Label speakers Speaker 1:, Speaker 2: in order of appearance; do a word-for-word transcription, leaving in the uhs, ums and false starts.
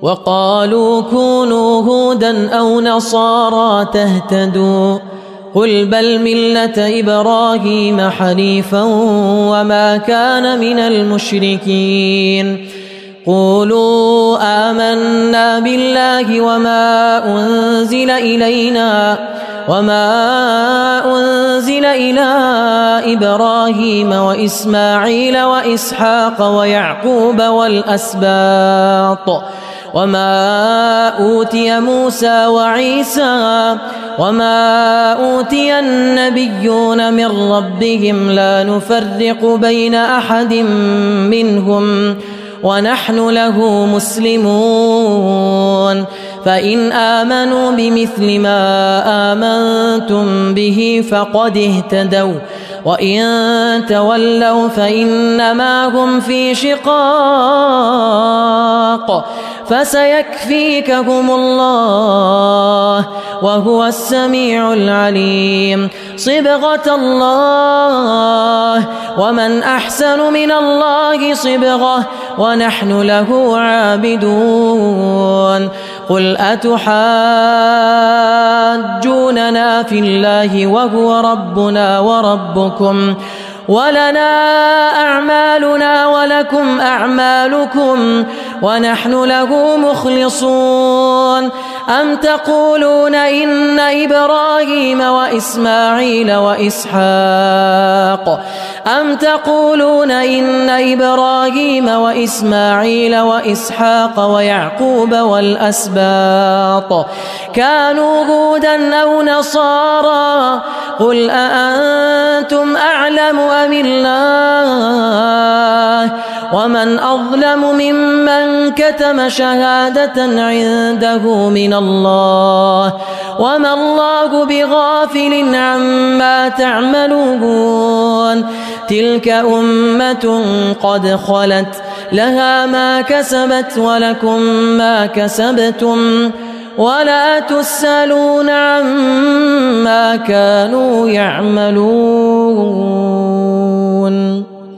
Speaker 1: وقالوا كونوا هودا أو نصارى تهتدوا قل بل ملة إبراهيم حنيفا وما كان من المشركين قولوا آمنا بالله وما أنزل إلينا وما أنزل إلى إبراهيم وإسماعيل وإسحاق ويعقوب والأسباط وما أوتي موسى وعيسى وما أوتي النبيون من ربهم لا نفرق بين أحد منهم ونحن له مسلمون فإن آمنوا بمثل ما آمنتم به فقد اهتدوا وإن تولوا فإنما هم في شقاق فسيكفيكهم الله وهو السميع العليم صبغة الله ومن أحسن من الله صبغة ونحن له عابدون قل أتحاجوننا في الله وهو ربنا وربكم ولنا أعمالنا ولكم أعمالكم ونحن له مخلصون أم تقولون إن إبراهيم وإسماعيل وإسحاق أم تقولون إن إبراهيم وإسماعيل وإسحاق ويعقوب والأسباط كانوا هودا أو نصارى قل أأنتم أعلم أم الله ومن أظلم ممن كتم شهادة عنده من الله وما الله بغافل عما تعملون تلك أمة قد خلت لها ما كسبت ولكم ما كسبتم ولا تسألون عما كانوا يعملون.